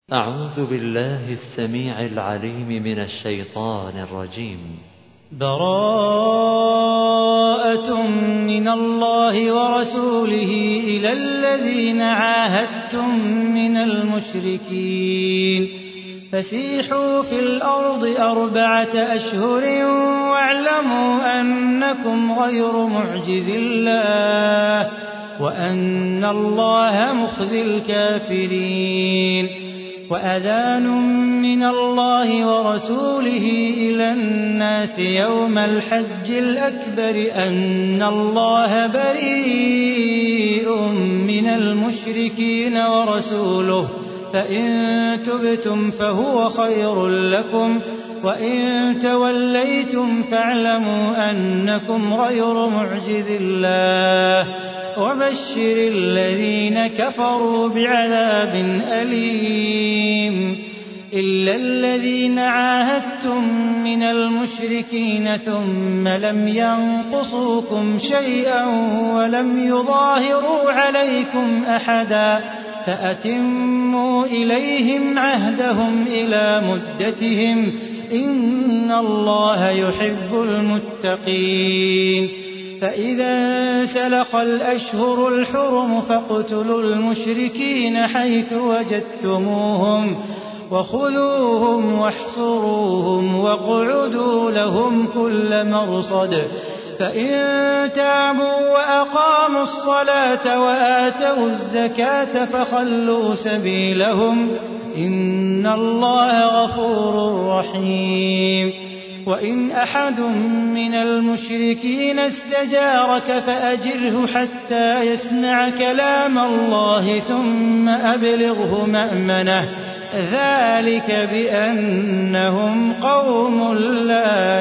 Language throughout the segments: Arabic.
أعوذ بالله السميع العليم من الشيطان الرجيم. براءة من الله ورسوله إلى الذين عاهدتم من المشركين فسيحوا في الأرض 4 أشهر واعلموا أنكم غير معجز الله وأن الله مخزي الكافرين. وأذان من الله ورسوله إلى الناس يوم الحج الأكبر أن الله بريء من المشركين ورسوله فإن تبتم فهو خير لكم وإن توليتم فاعلموا أنكم غير معجز الله وبشر الذين كفروا بعذاب أليم. إلا الذين عاهدتم من المشركين ثم لم ينقصوكم شيئا ولم يظاهروا عليكم أحدا فأتموا إليهم عهدهم إلى مدتهم إن الله يحب المتقين. فإذا سلخ الأشهر الحرم فاقتلوا المشركين حيث وجدتموهم وخذوهم واحصروهم واقعدوا لهم كل مرصد. فإن تابوا وأقاموا الصلاة وآتوا الزكاة فخلوا سبيلهم إن الله غفور رحيم. وإن أحد من المشركين استجارك فأجره حتى يسمع كلام الله ثم أبلغه مأمنه ذلك بأنهم قوم لا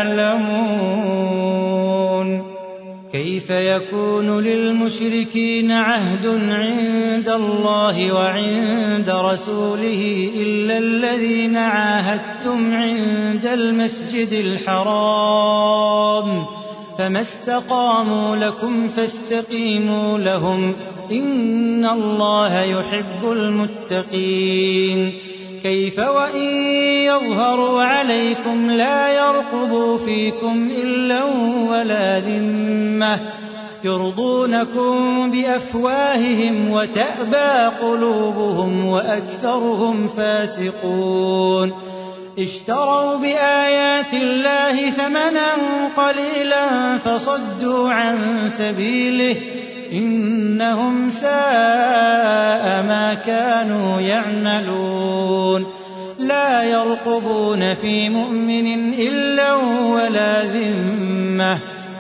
يعلمون. كيف يكون للمشركين عهد عند الله وعند رسوله إلا الذين عاهدتم عند المسجد الحرام فما استقاموا لكم فاستقيموا لهم إن الله يحب المتقين. كيف وإن يظهروا عليكم لا يرقبوا فيكم إلا ولا ذمة يرضونكم بأفواههم وتأبى قلوبهم وأكثرهم فاسقون. اشتروا بآيات الله ثمنا قليلا فصدوا عن سبيله إنهم ساء ما كانوا يعملون. لا يرقبون في مؤمن إلا ولا ذمة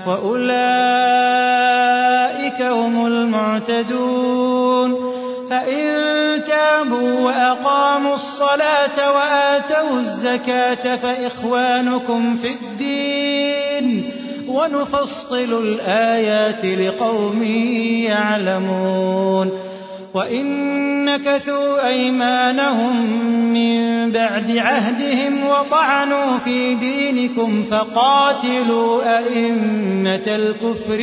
وأولئك هم المعتدون. فإن تابوا وأقاموا الصلاة وآتوا الزكاة فإخوانكم في الدين ونفصل الآيات لقوم يعلمون. وإن نكثوا أيمانهم من بعد عهدهم وطعنوا في دينكم فقاتلوا أئمة الكفر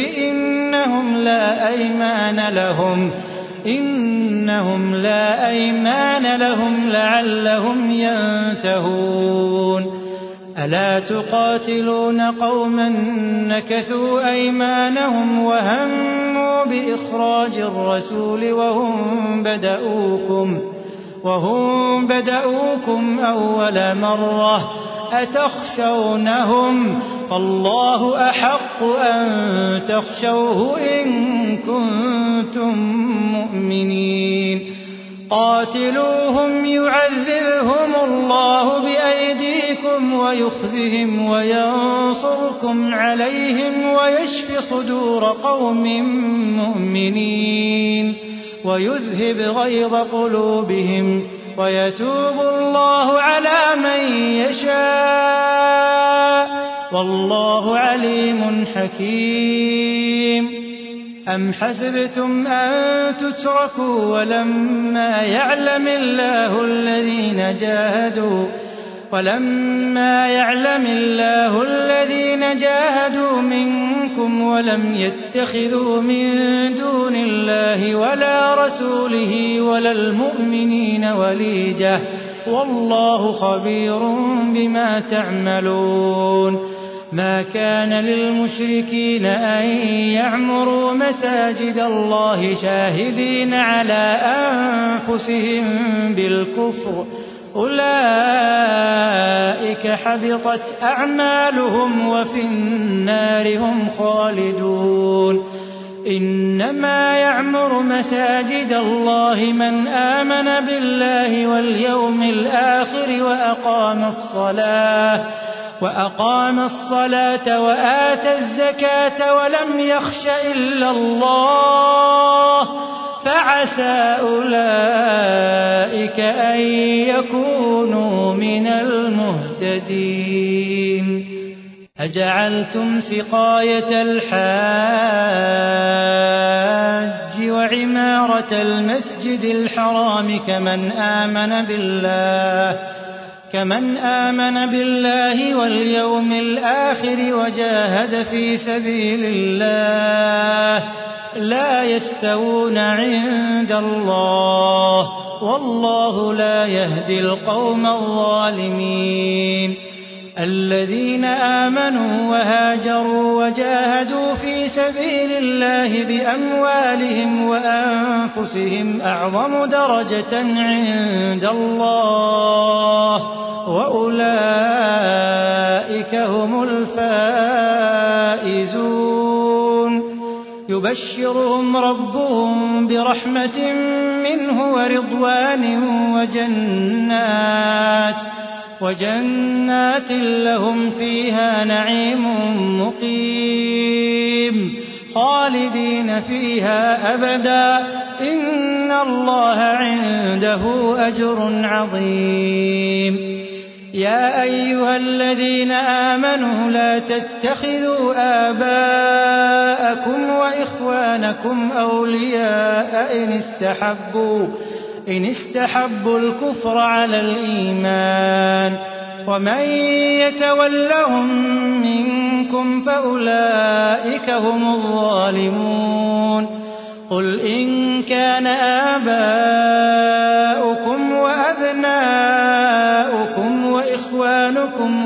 إنهم لا أيمان لهم لعلهم ينتهون. ألا تقاتلون قوما نكثوا أيمانهم وهموا بإخراج الرسول وهم بدؤوكم أول مرة أتخشونهم فالله أحق أن تخشوه إن كنتم مؤمنين. قاتلوهم يعذبهم الله بأيديكم ويخزهم وينصركم عليهم ويشف صدور قوم مؤمنين ويذهب غيظ قلوبهم ويتوب الله على من يشاء والله عليم حكيم. أم حسبتم أن تتركوا ولما يعلم الله الذين جاهدوا ولما يعلم الله الذين جاهدوا منكم ولم يتخذوا من دون الله ولا رسوله ولا المؤمنين وليجة والله خبير بما تعملون ما كان للمشركين أن يعمروا مساجد الله شاهدين على أنفسهم بالكفر أولئك حبطت أعمالهم وفي النار هم خالدون إنما يعمر مساجد الله من آمن بالله واليوم الآخر وأقام الصلاة وآتى الزكاة ولم يخش إلا الله فعسى أولئك أن يكونوا من المهتدين أجعلتم سقاية الحاج وعمارة المسجد الحرام كمن آمن بالله واليوم الآخر وجاهد في سبيل الله لا يستوون عند الله والله لا يهدي القوم الظالمين الذين آمنوا وهاجروا وجاهدوا في سبيل الله بأموالهم وأنفسهم أعظم درجة عند الله وأولئك هم الفائزون يبشرهم ربهم برحمة منه ورضوان وجنات لهم فيها نعيم مقيم خالدين فيها أبدا إن الله عنده أجر عظيم يا أيها الذين آمنوا لا تتخذوا آباءكم وإخوانكم أولياء إن استحبوا الكفر على الإيمان ومن يتولهم منكم فأولئك هم الظالمون قل إن كان آباؤكم وأبناؤكم وإخوانكم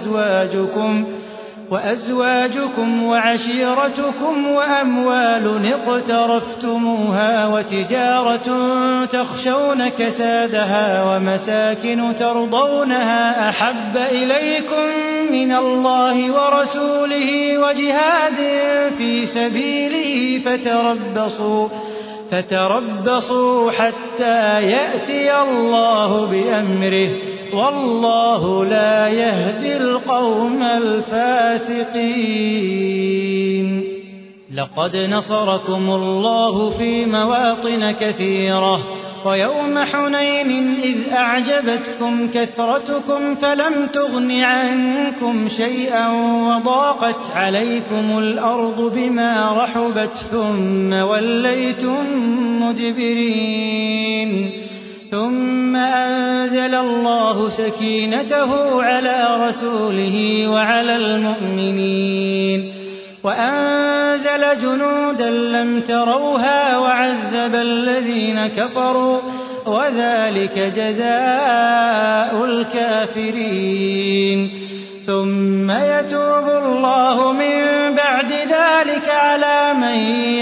وأزواجكم وعشيرتكم وأموال اقترفتموها وتجارة تخشون كسادها ومساكن ترضونها أحب إليكم من الله ورسوله وجهاد في سبيله فتربصوا حتى يأتي الله بأمره والله لا يهدي القوم الفاسقين لقد نصركم الله في مواطن كثيرة ويوم حنين إذ أعجبتكم كثرتكم فلم تغن عنكم شيئا وضاقت عليكم الأرض بما رحبت ثم وليتم مدبرين ثم أنزل الله سكينته على رسوله وعلى المؤمنين وأنزل جنودا لم تروها وعذب الذين كفروا وذلك جزاء الكافرين ثم يتوب الله من بعد ذلك على من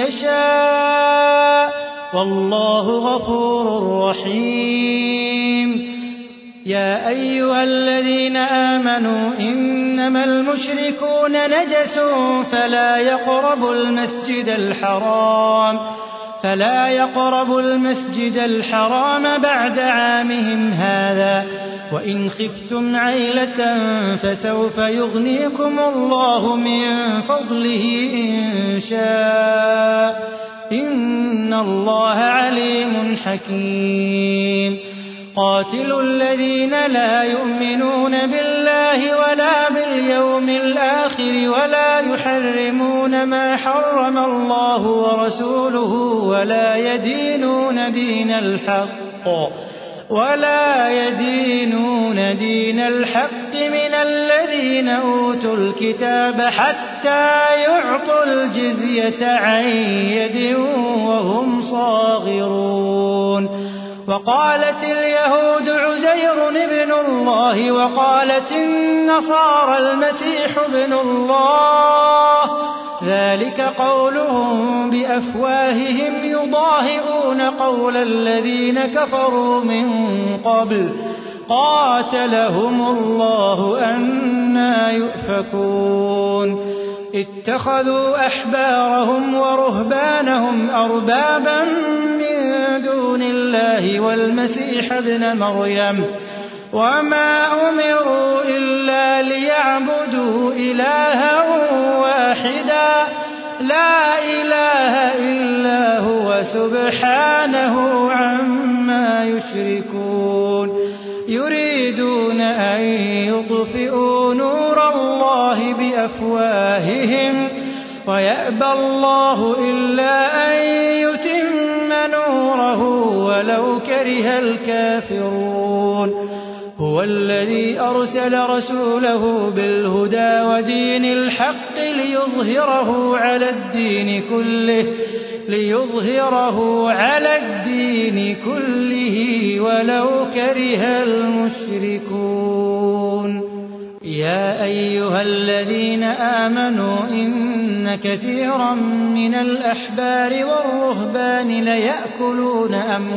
يشاء والله غفور رحيم يا أيها الذين آمنوا إنما المشركون نجس فلا يقربوا المسجد الحرام بعد عامهم هذا وإن خفتم عيلة فسوف يغنيكم الله من فضله إن شاء إن الله عليم حكيم قاتلوا الذين لا يؤمنون بالله ولا باليوم الآخر ولا يحرمون ما حرم الله ورسوله ولا يدينون دين الحق من الذين أوتوا الكتاب حتى يعطوا الجزية عن يد وهم صاغرون. وقالت اليهود عزير ابن الله وقالت النصارى المسيح ابن الله، ذلك قولهم بأفواههم يضاهئون قول الذين كفروا من قبل قاتلهم الله أنى يؤفكون. اتخذوا أحبارهم ورهبانهم أربابا من دون الله والمسيح ابن مريم وما أمروا إلا ليعبدوا إلها واحدا لا إله إلا هو سبحانه عما يشركون. يريدون أن يطفئوا نور الله بأفواههم ويأبى الله إلا أن يتم نوره ولو كره الكافرون. هو الذي أرسل رسوله بالهدى ودين الحق ليظهره على الدين كله ولو كره المشركون. يا أيها الذين آمنوا إن كثيرا من الأحبار والرهبان ليأكلون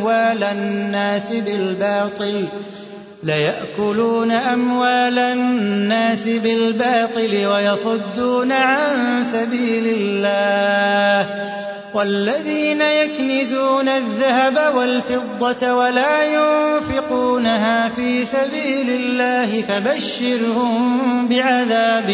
أموال الناس بالباطل ويصدون عن سبيل الله. والذين يكنزون الذهب والفضة ولا ينفقونها في سبيل الله فبشرهم بعذاب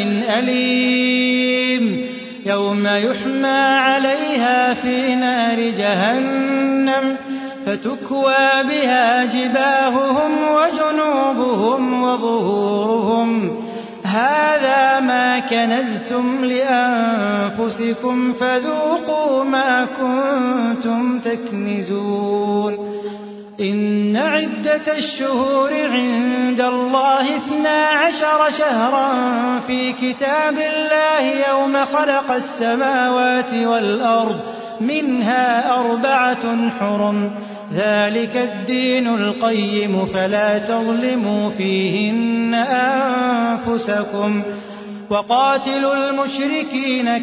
أليم يوم يحمى عليها في نار جهنم فتكوى بها جباههم وجنوبهم وظهورهم هذا ما كنزتم لأنفسكم فذوقوا ما كنتم تكنزون. إن عدة الشهور عند الله 12 شهرا في كتاب الله يوم خلق السماوات والأرض منها 4 حرم ذلك الدين القيم فلا تظلموا فيهن أنفسكم وقاتلوا المشركين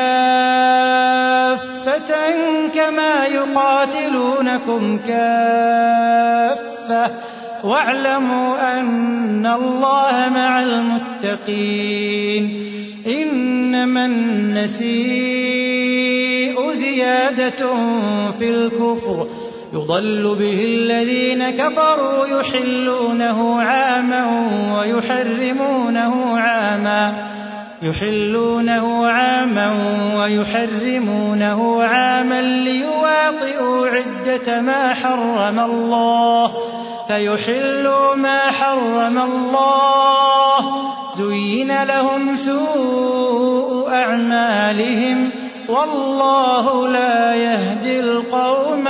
كافة كما يقاتلونكم كافة واعلموا أن الله مع المتقين. إنما النسيء زيادة في الكفر يضل به الذين كفروا يحلونه عاما ويحرمونه عاما ليواطئوا عدة ما حرم الله فيحلوا ما حرم الله. زين لهم سوء أعمالهم والله لا يهدي القوم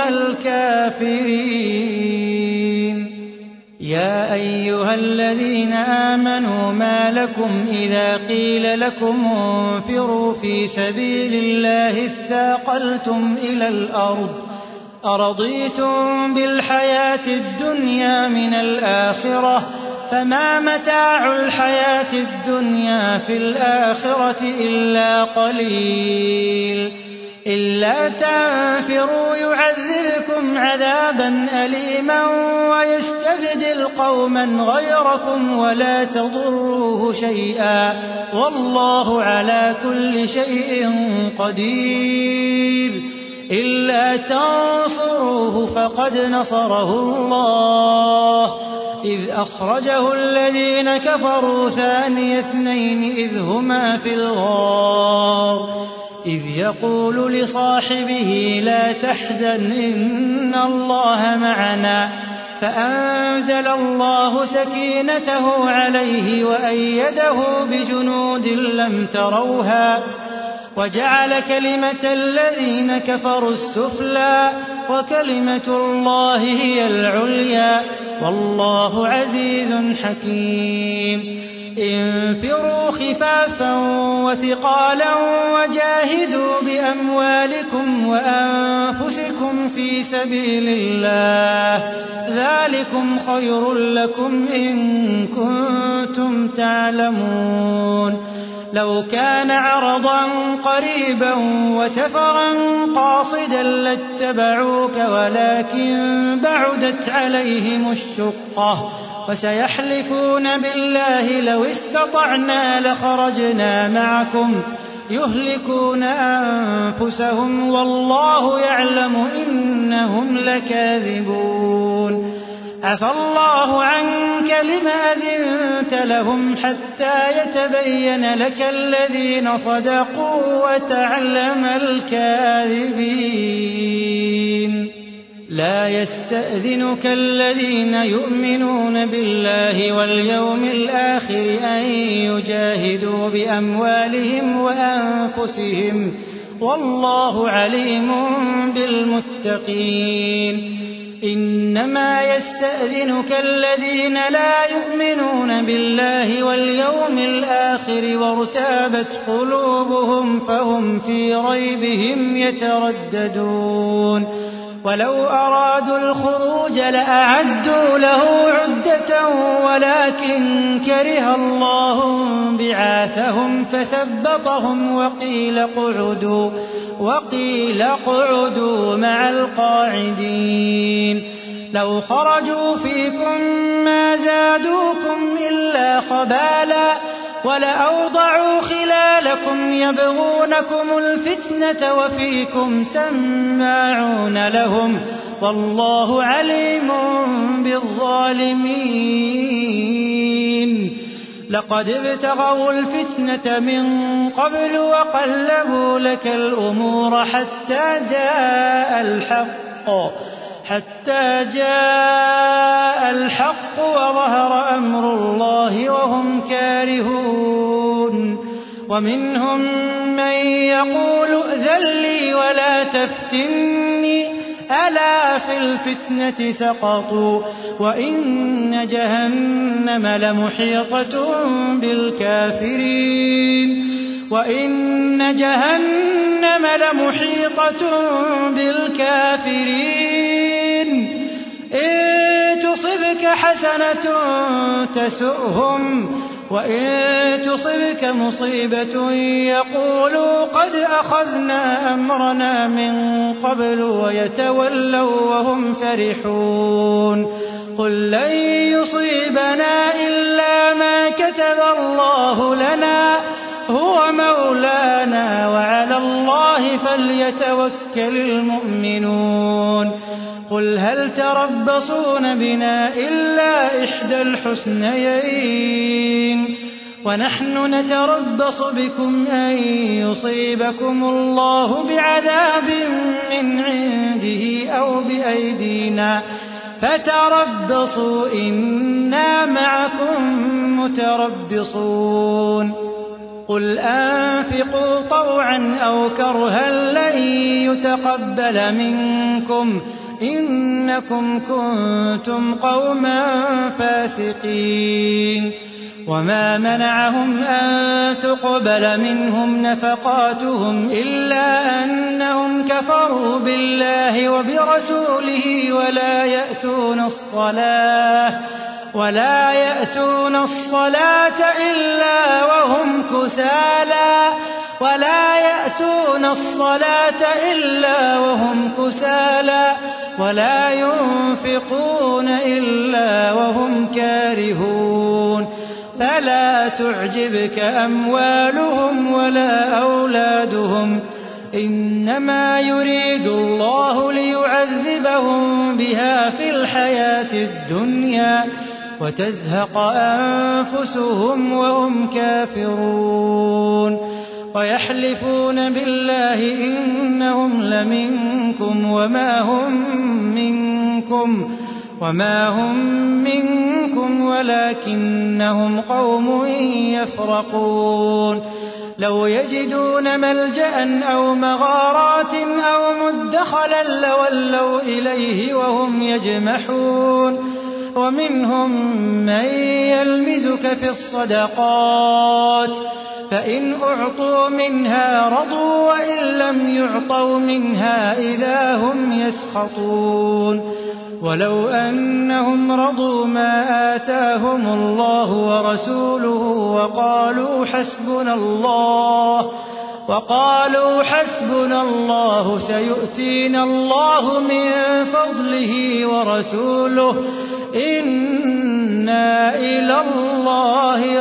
الكافرين. يا أيها الذين آمنوا ما لكم إذا قيل لكم انفروا في سبيل الله اثاقلتم إلى الأرض أرضيتم بالحياة الدنيا من الآخرة فما متاع الحياة الدنيا في الآخرة إلا قليل. إلا تنفروا يعذبكم عذابا أليما ويستبدل قوما غيركم ولا تضروه شيئا والله على كل شيء قدير. إلا تنصروه فقد نصره الله إذ أخرجه الذين كفروا ثاني اثنين إذ هما في الغار إذ يقول لصاحبه لا تحزن إن الله معنا فأنزل الله سكينته عليه وأيده بجنود لم تروها وجعل كلمة الذين كفروا السفلى وكلمة الله هي العليا والله عزيز حكيم انفروا خفافا وثقالا وجاهدوا بأموالكم وأنفسكم في سبيل الله ذلكم خير لكم إن كنتم تعلمون لو كان عرضا قريبا وسفرا قاصدا لاتبعوك ولكن بعدت عليهم الشقة وسيحلفون بالله لو استطعنا لخرجنا معكم يهلكون أنفسهم والله يعلم إنهم لكاذبون عفى الله عنك لم أذنت لهم حتى يتبين لك الذين صدقوا وتعلم الكاذبين لا يستأذنك الذين يؤمنون بالله واليوم الآخر أن يجاهدوا بأموالهم وأنفسهم والله عليم بالمتقين إنما يستأذنك الذين لا يؤمنون بالله واليوم الآخر وارتابت قلوبهم فهم في ريبهم يترددون ولو أرادوا الخروج لأعدوا له عدة ولكن كره الله بعاثهم فثبطهم وقيل اقعدوا مع القاعدين لو خرجوا فيكم ما زادوكم إلا خبالا ولأوضعوا خلالكم يبغونكم الفتنة وفيكم سماعون لهم والله عليم بالظالمين لقد ابتغوا الفتنة من قبل وقلبوا لك الأمور حتى جاء الحق وظهر أمر الله وهم كارهون ومنهم من يقول ائذن لي ولا تفتني ألا في الفتنة سقطوا وإن جهنم لمحيطة بالكافرين إن تصبك حسنة تسؤهم وإن تصبك مصيبة يقولوا قد أخذنا أمرنا من قبل ويتولوا وهم فرحون قل لن يصيبنا إلا ما كتب الله لنا هو مولانا وعلى الله فليتوكل المؤمنون قل هل تربصون بنا إلا إحدى الحسنيين ونحن نتربص بكم أن يصيبكم الله بعذاب من عنده أو بأيدينا فتربصوا إنا معكم متربصون قل أنفقوا طوعا أو كرها لن يتقبل منكم إنكم كنتم قوما فاسقين وما منعهم أن تقبل منهم نفقاتهم إلا أنهم كفروا بالله وبرسوله ولا يأتون الصلاة إلا وهم كسالى ولا ينفقون إلا وهم كارهون فلا تعجبك أموالهم ولا أولادهم إنما يريد الله ليعذبهم بها في الحياة الدنيا وتزهق أنفسهم وهم كافرون ويحلفون بالله إنهم لمنكم وما هم منكم ولكنهم قوم يفرقون لو يجدون ملجأ أو مغارات أو مدخلا لولوا إليه وهم يجمحون ومنهم من يلمزك في الصدقات فإن أعطوا منها رضوا وإن لم يعطوا منها إذا هم يسخطون ولو أنهم رضوا ما آتاهم الله ورسوله وقالوا حسبنا الله سيؤتينا الله من فضله ورسوله إنا إلى الله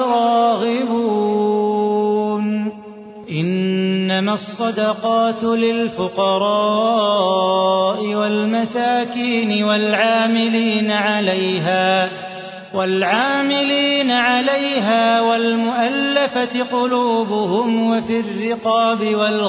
راغبون إنما الصدقات للفقراء والمساكين والعاملين عليها والمؤلفة قلوبهم وفي الرقاب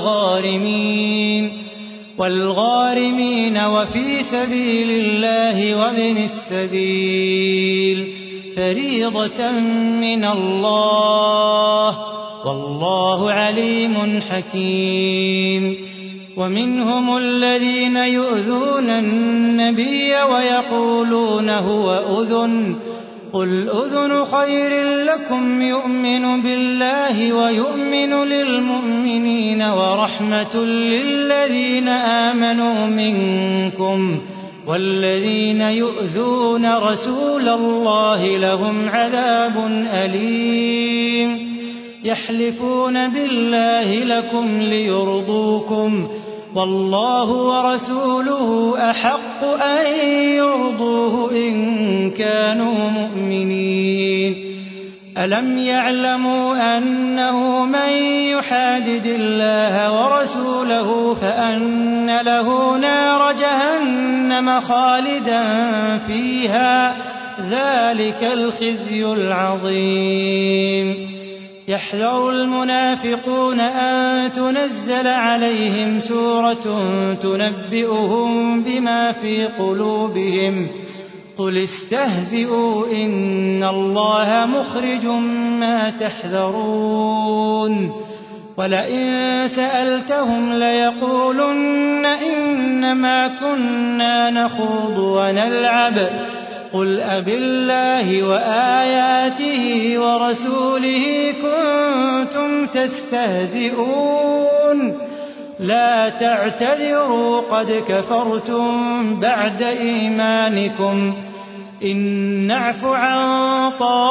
والغارمين وفي سبيل الله وابن السبيل فريضة من الله والله عليم حكيم ومنهم الذين يؤذون النبي ويقولون هو أذن قل أذن خير لكم يؤمن بالله ويؤمن للمؤمنين ورحمة للذين آمنوا منكم والذين يؤذون رسول الله لهم عذاب أليم يحلفون بالله لكم ليرضوكم والله ورسوله أحق أن يرضوه إن كانوا مؤمنين ألم يعلموا أنه من يحادد الله ورسوله فأن له نار جهنم خالدا فيها ذلك الخزي العظيم يحذر المنافقون أن تنزل عليهم سورة تنبئهم بما في قلوبهم قل استهزئوا إن الله مخرج ما تحذرون ولئن سألتهم ليقولن إنما كنا نخوض ونلعب قل أبالله وآياته ورسوله كنتم تستهزئون لا تعتذروا قد كفرتم بعد إيمانكم إن نعف عن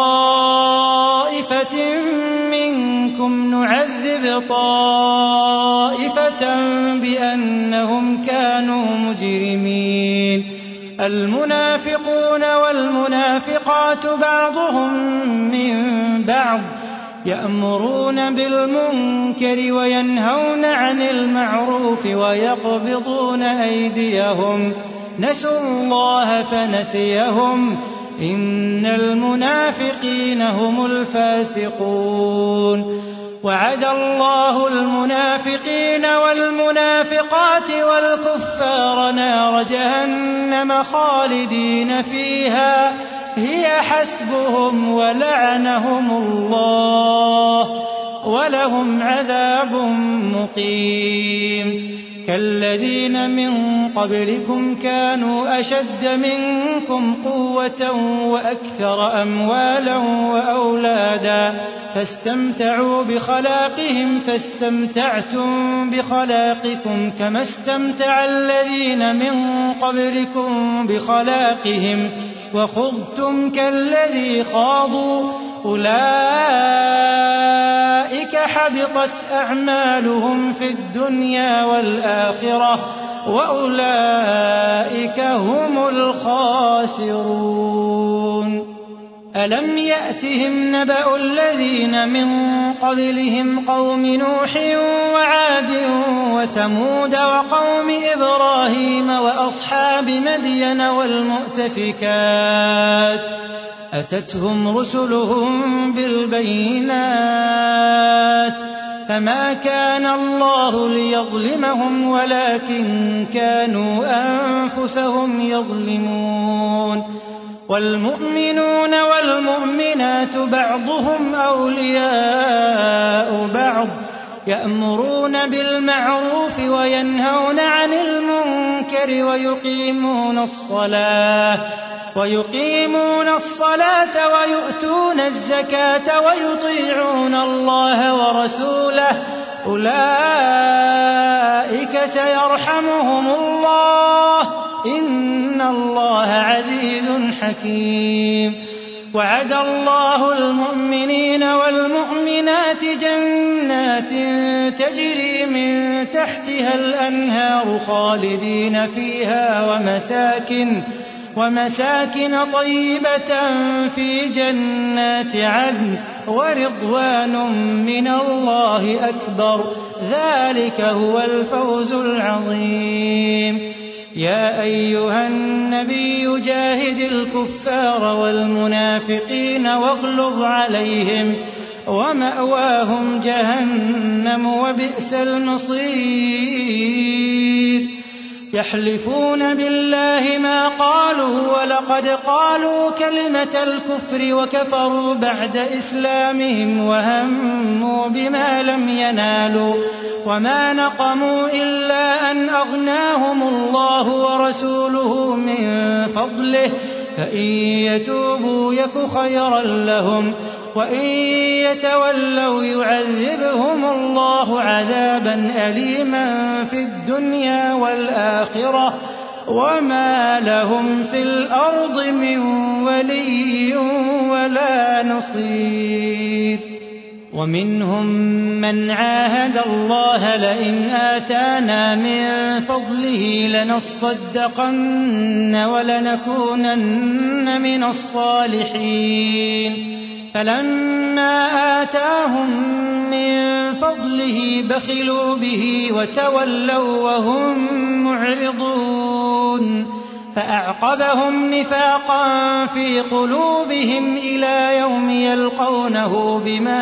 طائفة منكم نعذب طائفة بأنهم كانوا مجرمين المنافقون والمنافقات بعضهم من بعض يأمرون بالمنكر وينهون عن المعروف ويقبضون أيديهم نسوا الله فنسيهم إن المنافقين هم الفاسقون وعد الله المنافقين والمنافقات والكفار نار جهنم خالدين فيها هي حسبهم ولعنهم الله ولهم عذاب مقيم كالذين من قبلكم كانوا أشد منكم قوة وأكثر أموالا وأولادا فاستمتعوا بخلاقهم فاستمتعتم بخلاقكم كما استمتع الذين من قبلكم بخلاقهم وخضتم كالذي خاضوا أولئك حبطت أعمالهم في الدنيا والآخرة وأولئك هم الخاسرون ألم يأتهم نبأ الذين من قبلهم قوم نوح وعاد وثمود وقوم إبراهيم وأصحاب مدين والمؤتفكات أتتهم رسلهم بالبينات فما كان الله ليظلمهم ولكن كانوا أنفسهم يظلمون والمؤمنون والمؤمنات بعضهم أولياء بعض يأمرون بالمعروف وينهون عن المنكر ويقيمون الصلاة ويقيمون الصلاة ويؤتون الزكاة ويطيعون الله ورسوله أولئك سيرحمهم الله إن الله عزيز حكيم وعد الله المؤمنين والمؤمنات جنات تجري من تحتها الأنهار خالدين فيها ومساكن طيبة في جنات عدن ورضوان من الله أكبر ذلك هو الفوز العظيم يا أيها النبي جاهد الكفار والمنافقين واغلظ عليهم ومأواهم جهنم وبئس المصير يحلفون بالله ما قالوا ولقد قالوا كلمة الكفر وكفروا بعد إسلامهم وهموا بما لم ينالوا وما نقموا إلا أن أغناهم الله ورسوله من فضله فإن يتوبوا يك خيرا لهم وإن يتولوا يعذبهم الله عذابا أليما في الدنيا والآخرة وما لهم في الأرض من ولي ولا نصير ومنهم من عاهد الله لئن آتانا من فضله لنصدقن ولنكونن من الصالحين فلما آتاهم من فضله بخلوا به وتولوا وهم معرضون فأعقبهم نفاقا في قلوبهم إلى يوم يلقونه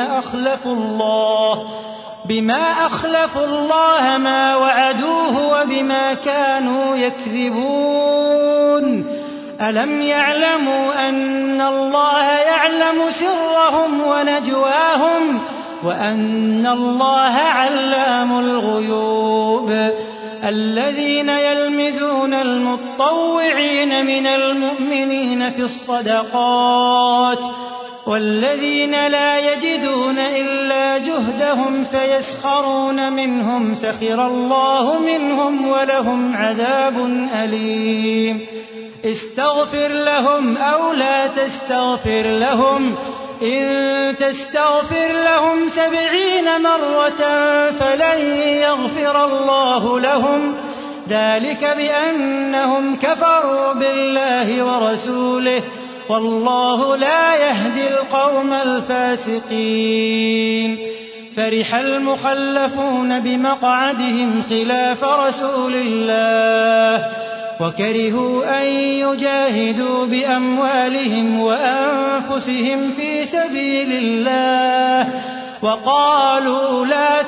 بما أخلفوا الله ما وعدوه وبما كانوا يكذبون ألم يعلموا أن الله يعلم سرهم ونجواهم وأن الله علام الغيوب الذين يلمزون المطوعين من المؤمنين في الصدقات والذين لا يجدون إلا جهدهم فيسخرون منهم سخر الله منهم ولهم عذاب أليم استغفر لهم أو لا تستغفر لهم إن تستغفر لهم 70 مرة فلن يغفر الله لهم ذلك بأنهم كفروا بالله ورسوله والله لا يهدي القوم الفاسقين فرح المخلفون بمقعدهم خلاف رسول الله وكرهوا أن يجاهدوا بأموالهم وأنفسهم في سبيل الله وقالوا لا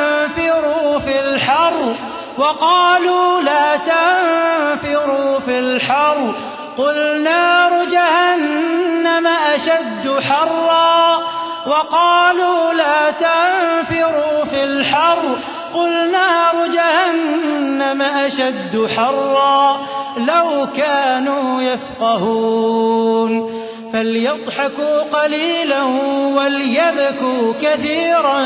تنفروا في الحر قل نار جهنم أشد حرا وقالوا لا تنفروا في الحر قل نار جهنم أشد حرا لو كانوا يفقهون فليضحكوا قليلا وليبكوا كثيرا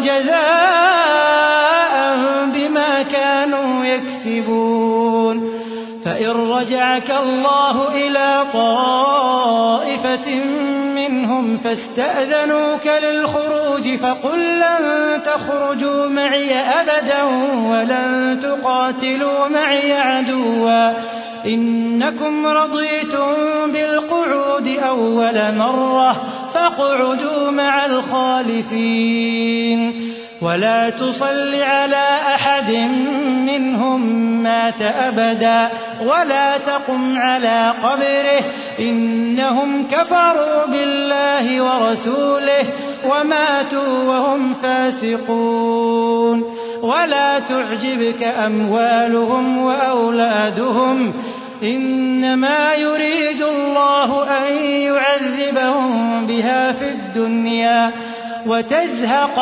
جزاء بما كانوا يكسبون فإن رجعك الله إلى طائفة منهم فاستأذنوك للخروج فقل لن تخرجوا معي أبدا ولن تقاتلوا معي عدوا إنكم رضيتم بالقعود أول مرة فاقعدوا مع الخالفين ولا تصل على أحد منهم مات أبدا ولا تقم على قبره إنهم كفروا بالله ورسوله وماتوا وهم فاسقون ولا تعجبك أموالهم وأولادهم إنما يريد الله أن يعذبهم بها في الدنيا وتزهق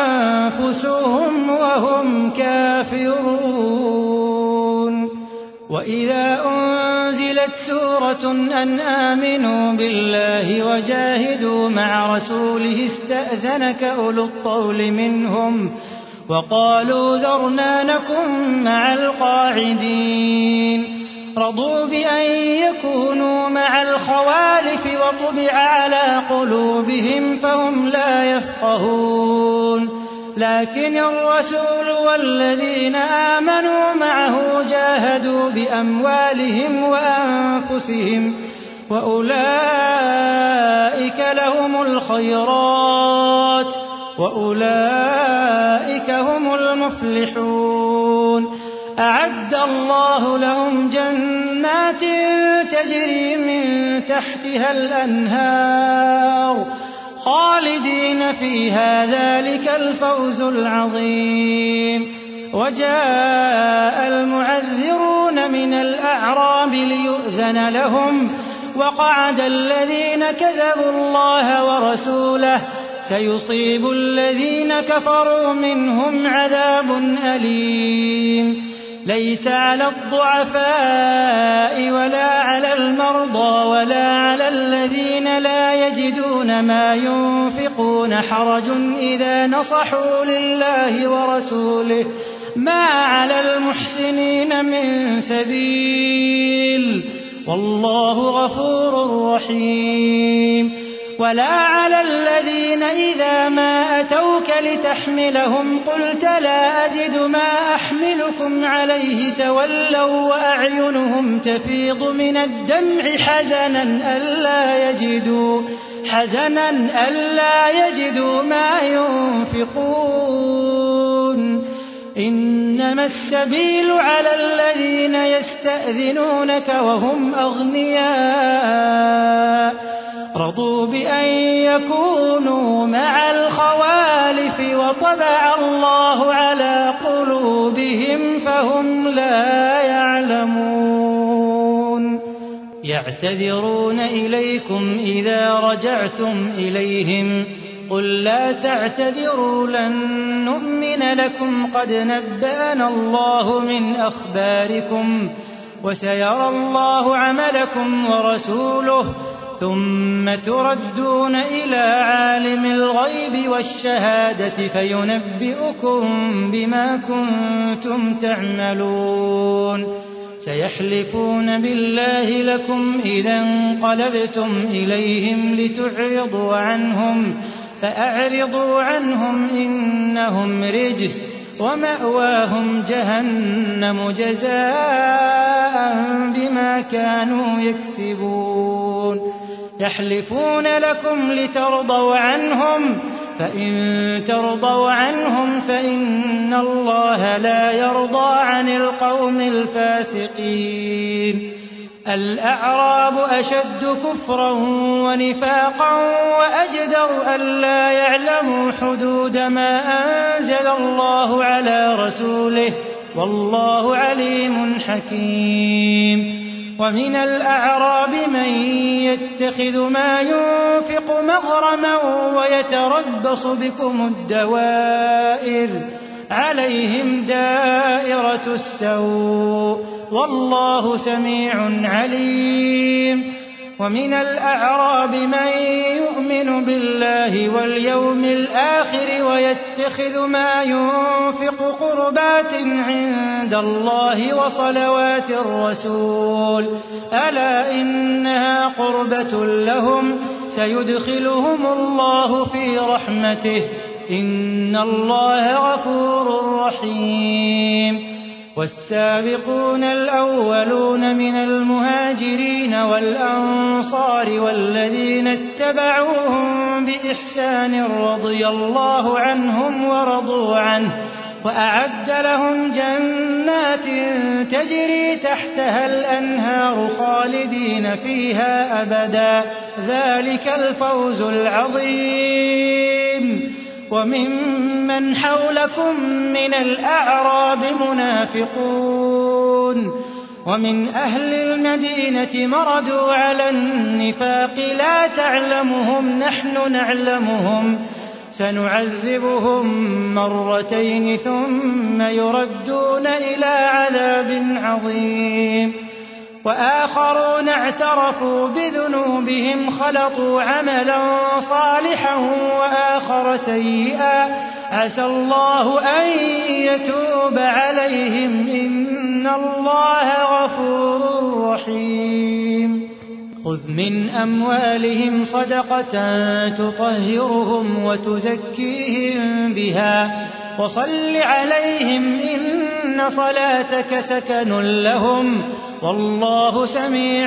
أنفسهم وهم كافرون وإذا أنزلت سورة أن آمنوا بالله وجاهدوا مع رسوله استأذنك أولو الطول منهم وقالوا ذرنا نكن مع القاعدين رضوا بأن يكونوا مع الخوالف وطبع على قلوبهم فهم لا يفقهون لكن الرسول والذين آمنوا معه جاهدوا بأموالهم وأنفسهم وأولئك لهم الخيرات وأولئك هم المفلحون أعد الله لهم جنات تجري من تحتها الأنهار خالدين فيها ذلك الفوز العظيم وجاء المعذرون من الأعراب ليؤذن لهم وقعد الذين كذبوا الله ورسوله سيصيب الذين كفروا منهم عذاب أليم ليس على الضعفاء ولا على المرضى ولا على الذين لا يجدون ما ينفقون حرج إذا نصحوا لله ورسوله ما على المحسنين من سبيل والله غفور رحيم ولا على الذين إذا ما أتوك لتحملهم قلت لا أجد ما أحملكم عليه تولوا وأعينهم تفيض من الدمع حزنا ألا يجدوا ما ينفقون إنما السبيل على الذين يستأذنونك وهم أغنياء رضوا بأن يكونوا مع الخوالف وطبع الله على قلوبهم فهم لا يعلمون يعتذرون إليكم إذا رجعتم إليهم قل لا تعتذروا لن نؤمن لكم قد نبأنا الله من أخباركم وسيرى الله عملكم ورسوله ثم تردون إلى عالم الغيب والشهادة فينبئكم بما كنتم تعملون سيحلفون بالله لكم إذا انقلبتم إليهم لتعرضوا عنهم فأعرضوا عنهم إنهم رجس ومأواهم جهنم جزاء بما كانوا يكسبون يحلفون لكم لترضوا عنهم فإن ترضوا عنهم فإن الله لا يرضى عن القوم الفاسقين الأعراب أشد كفرا ونفاقا وأجدر ألا يعلموا حدود ما أنزل الله على رسوله والله عليم حكيم ومن الأعراب من يتخذ ما ينفق مغرما ويتربص بكم الدوائر عليهم دائرة السوء والله سميع عليم ومن الأعراب من يؤمن بالله واليوم الآخر ويتخذ ما ينفق قربات عند الله وصلوات الرسول ألا إنها قربة لهم سيدخلهم الله في رحمته إن الله غفور رحيم والسابقون الأولون من المهاجرين والأنصار والذين اتبعوهم بإحسان رضي الله عنهم ورضوا عنه وأعد لهم جنات تجري تحتها الأنهار خالدين فيها أبدا ذلك الفوز العظيم وممن حولكم من الأعراب منافقون ومن أهل المدينة مردوا على النفاق لا تعلمهم نحن نعلمهم سنعذبهم مرتين ثم يردون إلى عذاب عظيم وآخرون اعترفوا بذنوبهم خلطوا عملا صالحا وآخر سيئا عسى الله أن يتوب عليهم إن الله غفور رحيم خذ من أموالهم صدقة تطهرهم وتزكيهم بها وصل عليهم إن صلاتك سكن لهم والله سميع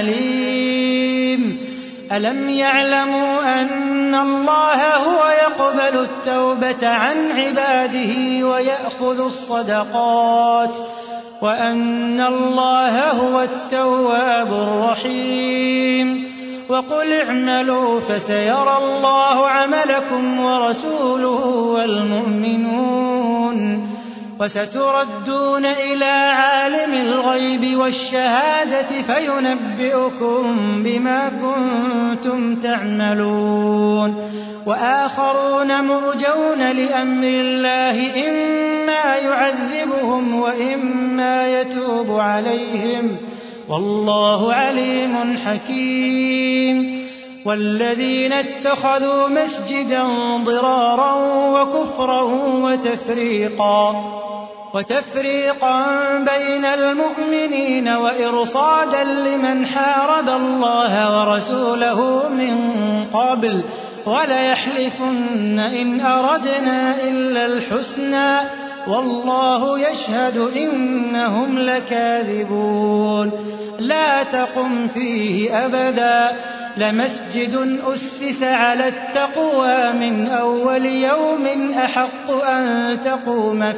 عليم ألم يعلموا أن الله هو يقبل التوبة عن عباده ويأخذ الصدقات وأن الله هو التواب الرحيم وقل اعملوا فسيرى الله عملكم ورسوله والمؤمنون وستردون إلى عالم الغيب والشهادة فينبئكم بما كنتم تعملون وآخرون مرجون لأمر الله إما يعذبهم وإما يتوب عليهم والله عليم حكيم والذين اتخذوا مسجدا ضرارا وكفرا وتفريقا بين المؤمنين وإرصادا لمن حارب الله ورسوله من قبل وليحلفن إن أردنا إلا الحسنى والله يشهد إنهم لكاذبون لا تقم فيه أبدا لمسجد أسس على التقوى من أول يوم أحق أن تقوم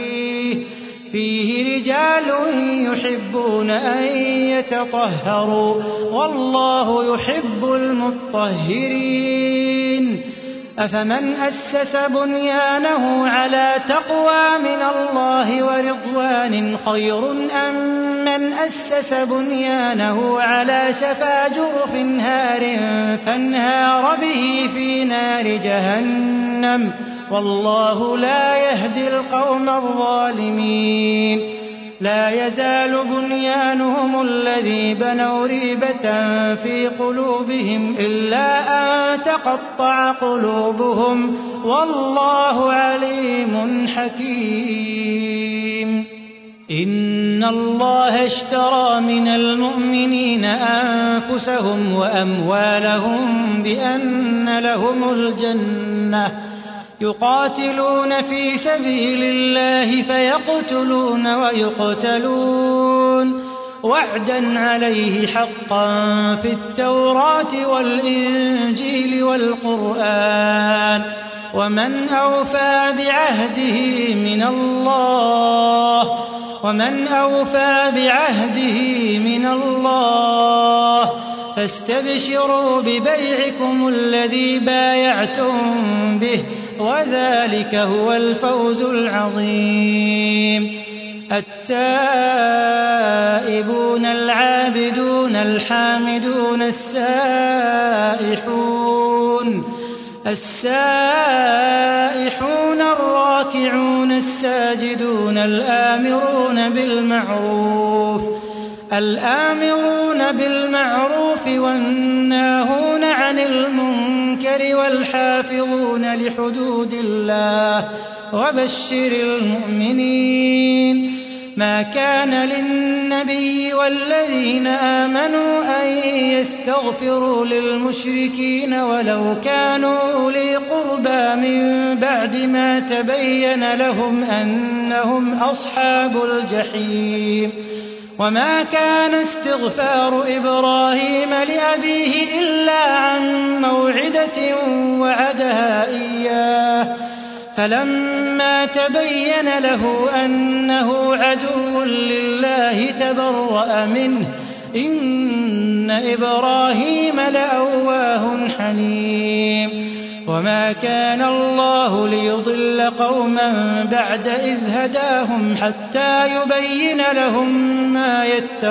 فيه رجال يحبون أن يتطهروا والله يحب المطهرين أفمن أسس بنيانه على تقوى من الله ورضوان خير أم من أسس بنيانه على شفا جرف هار فانهار به في نار جهنم والله لا يهدي القوم الظالمين لا يزال بنيانهم الذي بنوا ريبة في قلوبهم إلا أن تقطع قلوبهم والله عليم حكيم إن الله اشترى من المؤمنين أنفسهم وأموالهم بأن لهم الجنة يقاتلون في سبيل الله فيقتلون ويقتلون وعدا عليه حقا في التوراة والإنجيل والقرآن ومن أوفى بعهده من الله فاستبشروا ببيعكم الذي بايعتم به وذلك هو الفوز العظيم التائبون العابدون الحامدون السائحون الراكعون الساجدون الآمرون بالمعروف والناهون عن المنكر والحافظون لحدود الله وبشر المؤمنين ما كان للنبي والذين آمنوا أن يستغفروا للمشركين ولو كانوا أولي قربى من بعد ما تبين لهم أنهم أصحاب الجحيم وما كان استغفار إبراهيم لأبيه إلا عن موعدة وعدها إياه فلما تبين له أنه عدو لله تبرأ منه إن إبراهيم لأواه حليم وما كان الله ليضل قوما بعد إذ هداهم حتى يبين لهم ما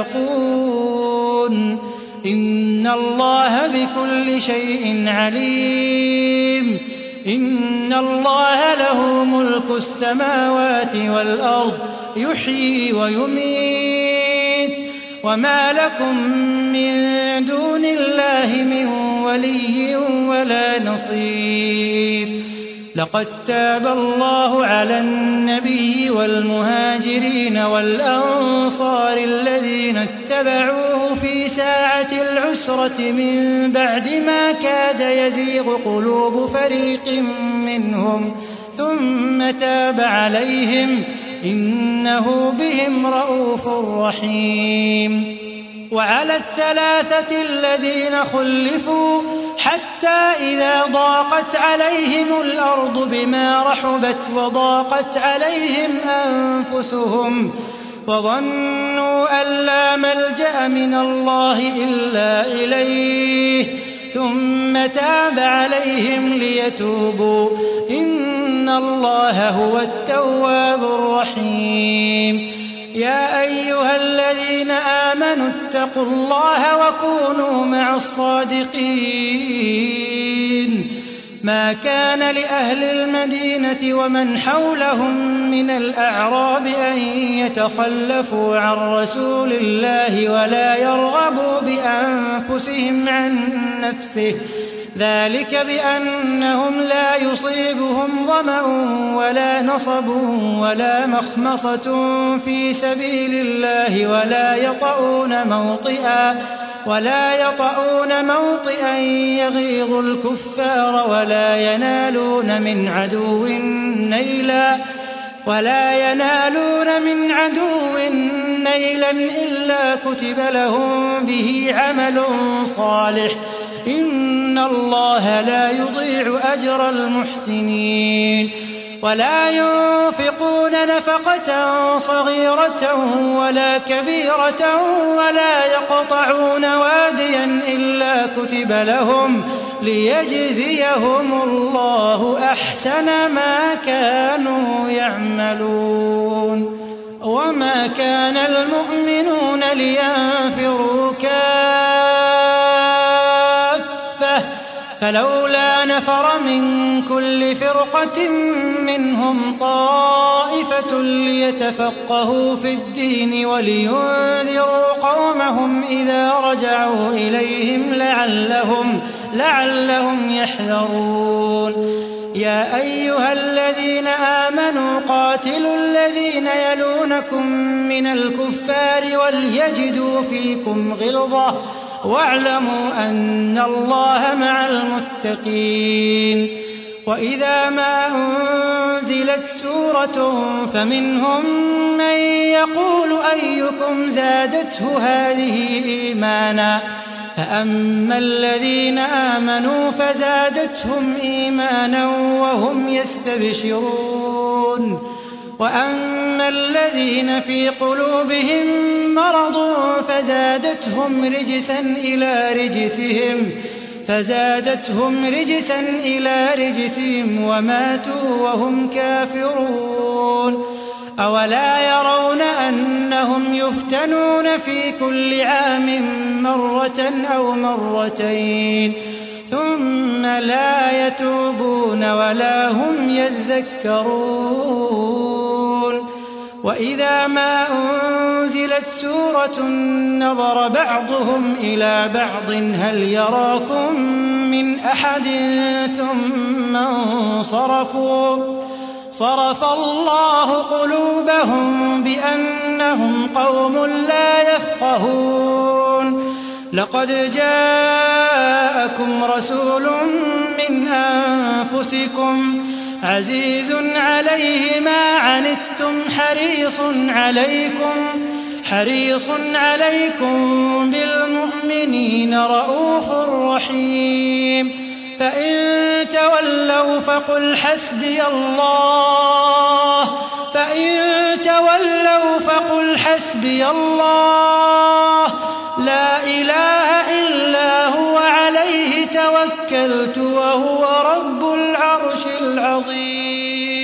يتقون إن الله بكل شيء عليم إن الله له ملك السماوات والأرض يحيي ويميت وما لكم من دون الله من ولي ولا نصير لقد تاب الله على النبي والمهاجرين والأنصار الذين اتبعوه في ساعة العسرة من بعد ما كاد يزيغ قلوب فريق منهم ثم تاب عليهم إنه بهم رءوف رحيم وعلى الثلاثة الذين خلفوا حتى إذا ضاقت عليهم الأرض بما رحبت وضاقت عليهم أنفسهم وظنوا أن لا ملجأ من الله إلا إليه ثم تاب عليهم ليتوبوا إن الله هو التواب الرحيم يا أيها الذين آمنوا اتقوا الله وكونوا مع الصادقين ما كان لأهل المدينة ومن حولهم من الأعراب أن يتخلفوا عن رسول الله ولا يرغبوا بأنفسهم عن نفسه ذلك بأنهم لا يصيبهم ظمأ ولا نصب ولا مخمصة في سبيل الله ولا يطؤون موطئا يغيظ الكفار ولا ينالون من عدو نيلا إلا كتب لهم به عمل صالح إن الله لا يضيع أجر المحسنين ولا ينفقون نفقة صغيرة ولا كبيرة ولا يقطعون واديا إلا كتب لهم ليجزيهم الله أحسن ما كانوا يعملون وما كان المؤمنون لينفروا كافة فلولا نفر من كل فرقة منهم طائفة ليتفقهوا في الدين ولينذروا قومهم إذا رجعوا إليهم لعلهم يحذرون يا أيها الذين آمنوا قاتلوا الذين يلونكم من الكفار وليجدوا فيكم غلظة واعلموا أن الله مع المتقين وإذا ما أنزلت سورة فمنهم من يقول أيكم زادته هذه إيمانا فأما الذين آمنوا فزادتهم إيمانا وهم يستبشرون وأما الذين في قلوبهم مرض فزادتهم رجسا إلى رجسهم وماتوا وهم كافرون أولا يرون أنهم يفتنون في كل عام مرة أو مرتين ثم لا يتوبون ولا هم يذكرون وإذا ما أنزلت سورة نظر بعضهم إلى بعض هل يراكم من أحد ثم انصرفوا صرف الله قلوبهم بأنهم قوم لا يفقهون لقد جاءكم رسول من أنفسكم عزيز عليه ما عنتم حريص عليكم بالمؤمنين رءوف رحيم فإن تولوا فقل حسبي الله لا إله إلا هو عليه توكلت وهو رب العرش العظيم